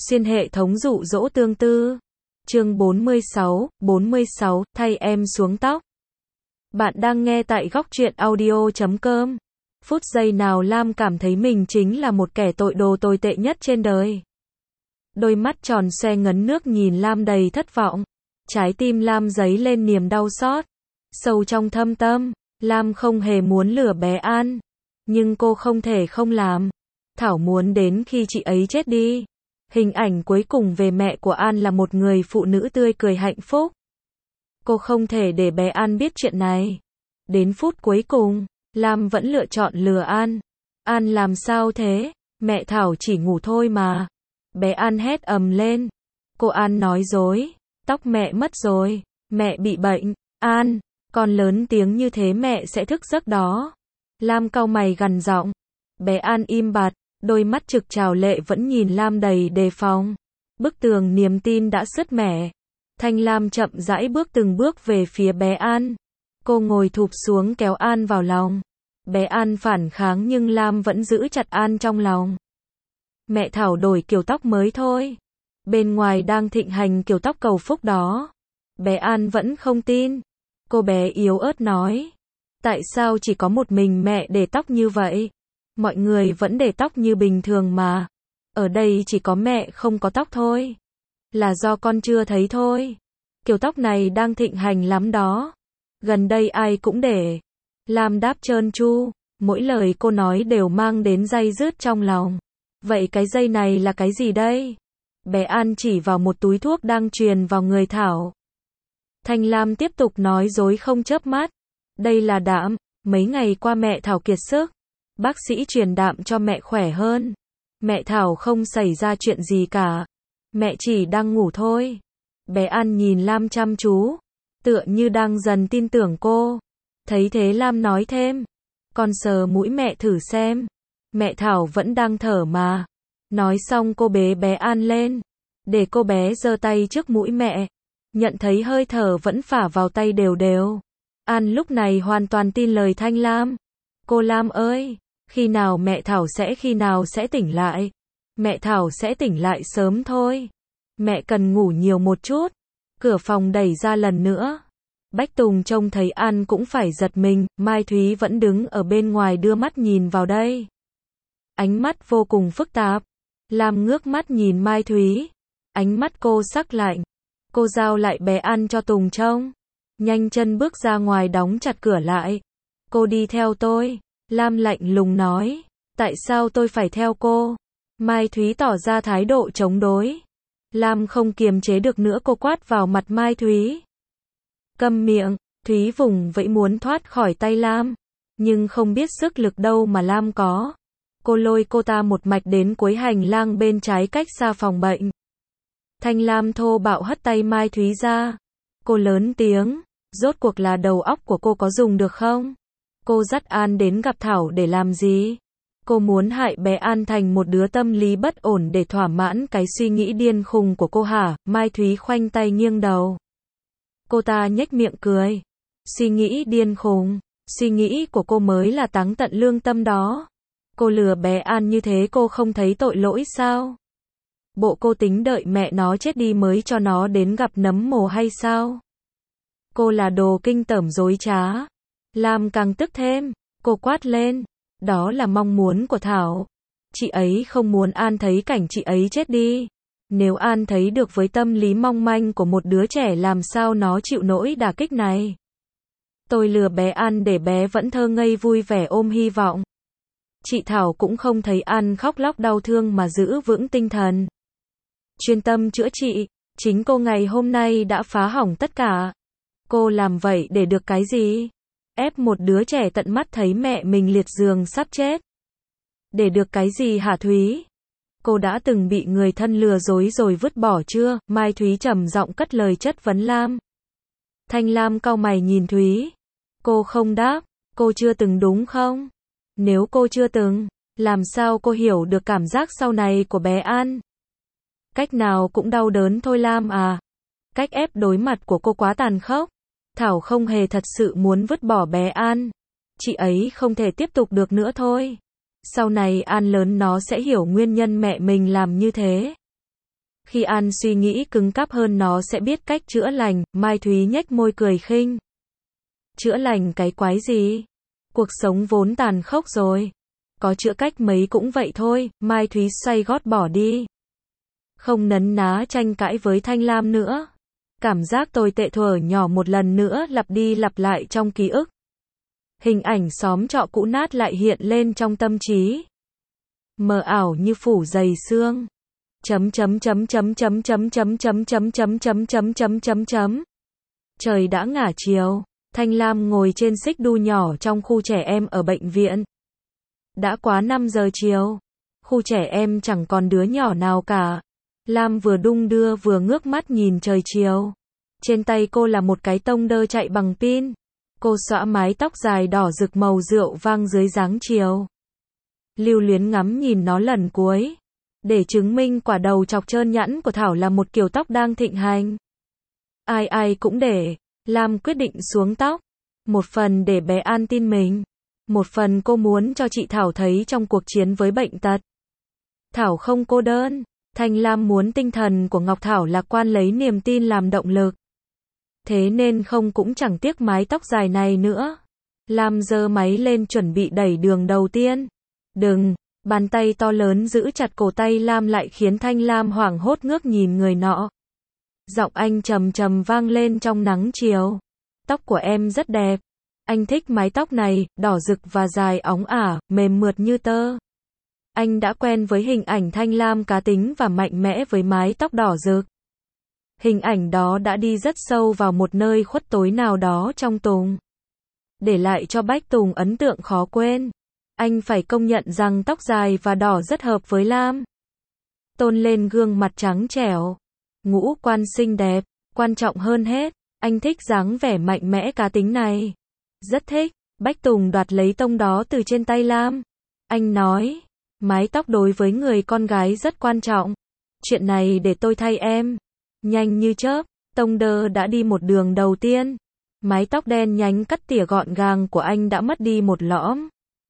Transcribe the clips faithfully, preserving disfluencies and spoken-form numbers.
Xuyên hệ thống dụ dỗ tương tư. Chương bốn mươi sáu, bốn mươi sáu, thay em xuống tóc. Bạn đang nghe tại góc truyện audio chấm com. Phút giây nào Lam cảm thấy mình chính là một kẻ tội đồ tồi tệ nhất trên đời. Đôi mắt tròn xoe ngấn nước nhìn Lam đầy thất vọng. Trái tim Lam dấy lên niềm đau xót. Sâu trong thâm tâm, Lam không hề muốn lừa bé An. Nhưng cô không thể không làm. Thảo muốn đến khi chị ấy chết đi. Hình ảnh cuối cùng về mẹ của An là một người phụ nữ tươi cười hạnh phúc. Cô không thể để bé An biết chuyện này. Đến phút cuối cùng, Lam vẫn lựa chọn lừa An. An làm sao thế? Mẹ Thảo chỉ ngủ thôi mà. Bé An hét ầm lên. Cô An nói dối. Tóc mẹ mất rồi. Mẹ bị bệnh. An, con lớn tiếng như thế mẹ sẽ thức giấc đó. Lam cau mày gằn giọng. Bé An im bặt. Đôi mắt trực trào lệ vẫn nhìn Lam đầy đề phòng. Bức tường niềm tin đã sứt mẻ. Thanh Lam chậm rãi bước từng bước về phía bé An. Cô ngồi thụp xuống kéo An vào lòng. Bé An phản kháng nhưng Lam vẫn giữ chặt An trong lòng. Mẹ Thảo đổi kiểu tóc mới thôi. Bên ngoài đang thịnh hành kiểu tóc cầu phúc đó. Bé An vẫn không tin. Cô bé yếu ớt nói. Tại sao chỉ có một mình mẹ để tóc như vậy? Mọi người vẫn để tóc như bình thường mà. Ở đây chỉ có mẹ không có tóc thôi. Là do con chưa thấy thôi. Kiểu tóc này đang thịnh hành lắm đó. Gần đây ai cũng để. Lam đáp trơn tru. Mỗi lời cô nói đều mang đến day dứt trong lòng. Vậy cái dây này là cái gì đây? Bé An chỉ vào một túi thuốc đang truyền vào người Thảo. Thanh Lam tiếp tục nói dối không chớp mắt. Đây là đạm. Mấy ngày qua mẹ Thảo kiệt sức. Bác sĩ truyền đạm cho mẹ khỏe hơn. Mẹ Thảo không xảy ra chuyện gì cả. Mẹ chỉ đang ngủ thôi. Bé An nhìn Lam chăm chú. Tựa như đang dần tin tưởng cô. Thấy thế Lam nói thêm. Con sờ mũi mẹ thử xem. Mẹ Thảo vẫn đang thở mà. Nói xong cô bế bé An lên. Để cô bé giơ tay trước mũi mẹ. Nhận thấy hơi thở vẫn phả vào tay đều đều. An lúc này hoàn toàn tin lời Thanh Lam. Cô Lam ơi! Khi nào mẹ Thảo sẽ khi nào sẽ tỉnh lại? Mẹ Thảo sẽ tỉnh lại sớm thôi. Mẹ cần ngủ nhiều một chút. Cửa phòng đẩy ra lần nữa. Bách Tùng trông thấy An cũng phải giật mình. Mai Thúy vẫn đứng ở bên ngoài đưa mắt nhìn vào đây. Ánh mắt vô cùng phức tạp. Lam ngước mắt nhìn Mai Thúy. Ánh mắt cô sắc lạnh. Cô giao lại bé An cho Tùng trông. Nhanh chân bước ra ngoài đóng chặt cửa lại. Cô đi theo tôi. Lam lạnh lùng nói. Tại sao tôi phải theo cô? Mai Thúy tỏ ra thái độ chống đối. Lam không kiềm chế được nữa cô quát vào mặt Mai Thúy. Câm miệng. Thúy vùng vẫy muốn thoát khỏi tay Lam. Nhưng không biết sức lực đâu mà Lam có. Cô lôi cô ta một mạch đến cuối hành lang bên trái cách xa phòng bệnh. Thanh Lam thô bạo hất tay Mai Thúy ra. Cô lớn tiếng. Rốt cuộc là đầu óc của cô có dùng được không? Cô dắt An đến gặp Thảo để làm gì? Cô muốn hại bé An thành một đứa tâm lý bất ổn để thỏa mãn cái suy nghĩ điên khùng của cô hả? Mai Thúy khoanh tay nghiêng đầu. Cô ta nhếch miệng cười. Suy nghĩ điên khùng. Suy nghĩ của cô mới là táng tận lương tâm đó. Cô lừa bé An như thế cô không thấy tội lỗi sao? Bộ cô tính đợi mẹ nó chết đi mới cho nó đến gặp nấm mồ hay sao? Cô là đồ kinh tởm dối trá. Lam càng tức thêm. Cô quát lên. Đó là mong muốn của Thảo. Chị ấy không muốn An thấy cảnh chị ấy chết đi. Nếu An thấy được với tâm lý mong manh của một đứa trẻ làm sao nó chịu nỗi đả kích này. Tôi lừa bé An để bé vẫn thơ ngây vui vẻ ôm hy vọng. Chị Thảo cũng không thấy An khóc lóc đau thương mà giữ vững tinh thần. Chuyên tâm chữa trị. Chính cô ngày hôm nay đã phá hỏng tất cả. Cô làm vậy để được cái gì? Ép một đứa trẻ tận mắt thấy mẹ mình liệt giường sắp chết. Để được cái gì hả Thúy? Cô đã từng bị người thân lừa dối rồi vứt bỏ chưa? Mai Thúy trầm giọng cất lời chất vấn Lam. Thanh Lam cau mày nhìn Thúy. Cô không đáp. Cô chưa từng đúng không? Nếu cô chưa từng, làm sao cô hiểu được cảm giác sau này của bé An? Cách nào cũng đau đớn thôi Lam à. Cách ép đối mặt của cô quá tàn khốc. Thảo không hề thật sự muốn vứt bỏ bé An. Chị ấy không thể tiếp tục được nữa thôi. Sau này An lớn nó sẽ hiểu nguyên nhân mẹ mình làm như thế. Khi An suy nghĩ cứng cáp hơn nó sẽ biết cách chữa lành, Mai Thúy nhếch môi cười khinh. Chữa lành cái quái gì? Cuộc sống vốn tàn khốc rồi. Có chữa cách mấy cũng vậy thôi, Mai Thúy xoay gót bỏ đi. Không nấn ná tranh cãi với Thanh Lam nữa. Cảm giác tồi tệ thuở nhỏ một lần nữa lặp đi lặp lại trong ký ức. Hình ảnh xóm trọ cũ nát lại hiện lên trong tâm trí. Mờ ảo như phủ dày sương. Chấm chấm chấm chấm chấm chấm chấm chấm chấm chấm chấm chấm chấm chấm chấm. Trời đã ngả chiều, Thanh Lam ngồi trên xích đu nhỏ trong khu trẻ em ở bệnh viện. Đã quá năm giờ chiều, khu trẻ em chẳng còn đứa nhỏ nào cả. Lam vừa đung đưa vừa ngước mắt nhìn trời chiều. Trên tay cô là một cái tông đơ chạy bằng pin. Cô xõa mái tóc dài đỏ rực màu rượu vang dưới dáng chiều. Lưu luyến ngắm nhìn nó lần cuối. Để chứng minh quả đầu chọc trơn nhẵn của Thảo là một kiểu tóc đang thịnh hành. Ai ai cũng để. Lam quyết định xuống tóc. Một phần để bé An tin mình. Một phần cô muốn cho chị Thảo thấy trong cuộc chiến với bệnh tật. Thảo không cô đơn. Thanh Lam muốn tinh thần của Ngọc Thảo lạc quan lấy niềm tin làm động lực. Thế nên không cũng chẳng tiếc mái tóc dài này nữa. Lam giơ máy lên chuẩn bị đẩy đường đầu tiên. Đừng, bàn tay to lớn giữ chặt cổ tay Lam lại khiến Thanh Lam hoảng hốt ngước nhìn người nọ. Giọng anh trầm trầm vang lên trong nắng chiều. Tóc của em rất đẹp. Anh thích mái tóc này, đỏ rực và dài óng ả, mềm mượt như tơ. Anh đã quen với hình ảnh Thanh Lam cá tính và mạnh mẽ với mái tóc đỏ rực. Hình ảnh đó đã đi rất sâu vào một nơi khuất tối nào đó trong Tùng. Để lại cho Bách Tùng ấn tượng khó quên. Anh phải công nhận rằng tóc dài và đỏ rất hợp với Lam. Tôn lên gương mặt trắng trẻo. Ngũ quan xinh đẹp. Quan trọng hơn hết, anh thích dáng vẻ mạnh mẽ cá tính này. Rất thích. Bách Tùng đoạt lấy tông đó từ trên tay Lam. Anh nói, mái tóc đối với người con gái rất quan trọng. Chuyện này để tôi thay em. Nhanh như chớp, tông đơ đã đi một đường đầu tiên. Mái tóc đen nhánh cắt tỉa gọn gàng của anh đã mất đi một lõm.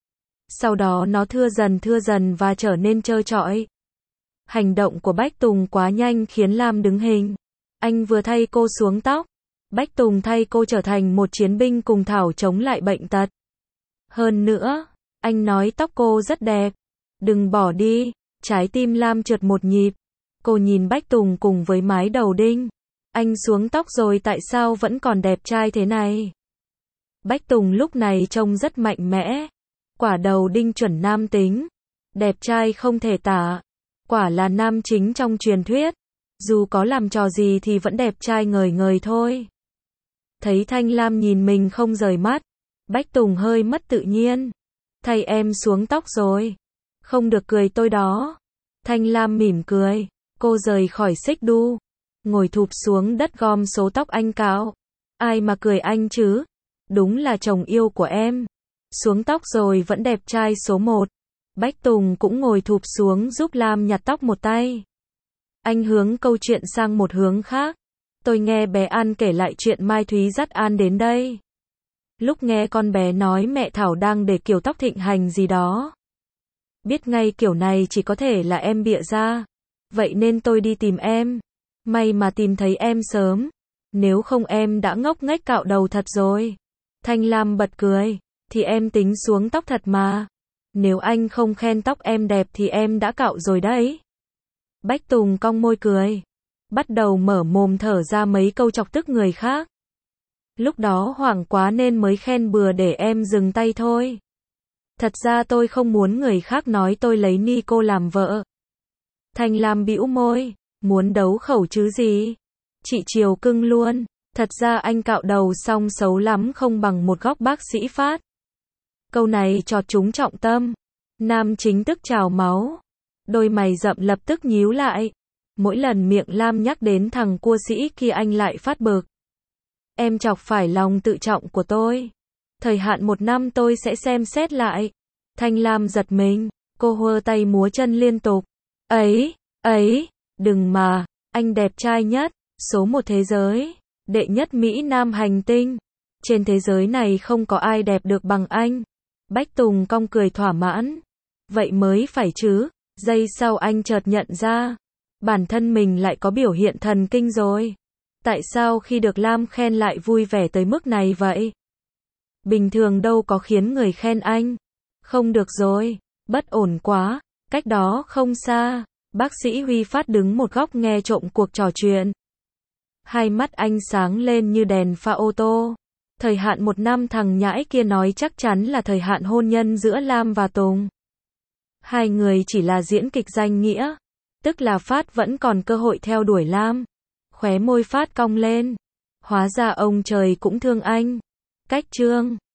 Sau đó nó thưa dần thưa dần và trở nên trơ trọi. Hành động của Bách Tùng quá nhanh khiến Lam đứng hình. Anh vừa thay cô xuống tóc. Bách Tùng thay cô trở thành một chiến binh cùng Thảo chống lại bệnh tật. Hơn nữa, anh nói tóc cô rất đẹp. Đừng bỏ đi. Trái tim Lam trượt một nhịp. Cô nhìn Bách Tùng cùng với mái đầu đinh. Anh xuống tóc rồi tại sao vẫn còn đẹp trai thế này? Bách Tùng lúc này trông rất mạnh mẽ. Quả đầu đinh chuẩn nam tính. Đẹp trai không thể tả. Quả là nam chính trong truyền thuyết. Dù có làm trò gì thì vẫn đẹp trai ngời ngời thôi. Thấy Thanh Lam nhìn mình không rời mắt. Bách Tùng hơi mất tự nhiên. Thay em xuống tóc rồi. Không được cười tôi đó. Thanh Lam mỉm cười. Cô rời khỏi xích đu. Ngồi thụp xuống đất gom số tóc anh cạo. Ai mà cười anh chứ? Đúng là chồng yêu của em. Xuống tóc rồi vẫn đẹp trai số một. Bách Tùng cũng ngồi thụp xuống giúp Lam nhặt tóc một tay. Anh hướng câu chuyện sang một hướng khác. Tôi nghe bé An kể lại chuyện Mai Thúy dắt An đến đây. Lúc nghe con bé nói mẹ Thảo đang để kiểu tóc thịnh hành gì đó. Biết ngay kiểu này chỉ có thể là em bịa ra. Vậy nên tôi đi tìm em. May mà tìm thấy em sớm. Nếu không em đã ngốc nghếch cạo đầu thật rồi. Thanh Lam bật cười. Thì em tính xuống tóc thật mà. Nếu anh không khen tóc em đẹp thì em đã cạo rồi đấy. Bách Tùng cong môi cười. Bắt đầu mở mồm thở ra mấy câu chọc tức người khác. Lúc đó hoảng quá nên mới khen bừa để em dừng tay thôi. Thật ra tôi không muốn người khác nói tôi lấy Nico làm vợ. Thanh Lam bĩu môi. Muốn đấu khẩu chứ gì. Chị chiều cưng luôn. Thật ra anh cạo đầu xong xấu lắm không bằng một góc bác sĩ Phát. Câu này chọt trúng trọng tâm. Nam chính tức trào máu. Đôi mày rậm lập tức nhíu lại. Mỗi lần miệng Lam nhắc đến thằng cua sĩ kia anh lại phát bực. Em chọc phải lòng tự trọng của tôi. Thời hạn một năm tôi sẽ xem xét lại. Thanh Lam giật mình. Cô hơ tay múa chân liên tục. Ấy, ấy, đừng mà. Anh đẹp trai nhất. Số một thế giới. Đệ nhất Mỹ Nam hành tinh. Trên thế giới này không có ai đẹp được bằng anh. Bách Tùng cong cười thỏa mãn. Vậy mới phải chứ. Giây sau anh chợt nhận ra. Bản thân mình lại có biểu hiện thần kinh rồi. Tại sao khi được Lam khen lại vui vẻ tới mức này vậy? Bình thường đâu có khiến người khen anh. Không được rồi, bất ổn quá, cách đó không xa. Bác sĩ Huy Phát đứng một góc nghe trộm cuộc trò chuyện. Hai mắt anh sáng lên như đèn pha ô tô. Thời hạn một năm thằng nhãi kia nói chắc chắn là thời hạn hôn nhân giữa Lam và Tùng. Hai người chỉ là diễn kịch danh nghĩa. Tức là Phát vẫn còn cơ hội theo đuổi Lam. Khóe môi Phát cong lên. Hóa ra ông trời cũng thương anh. Cách chương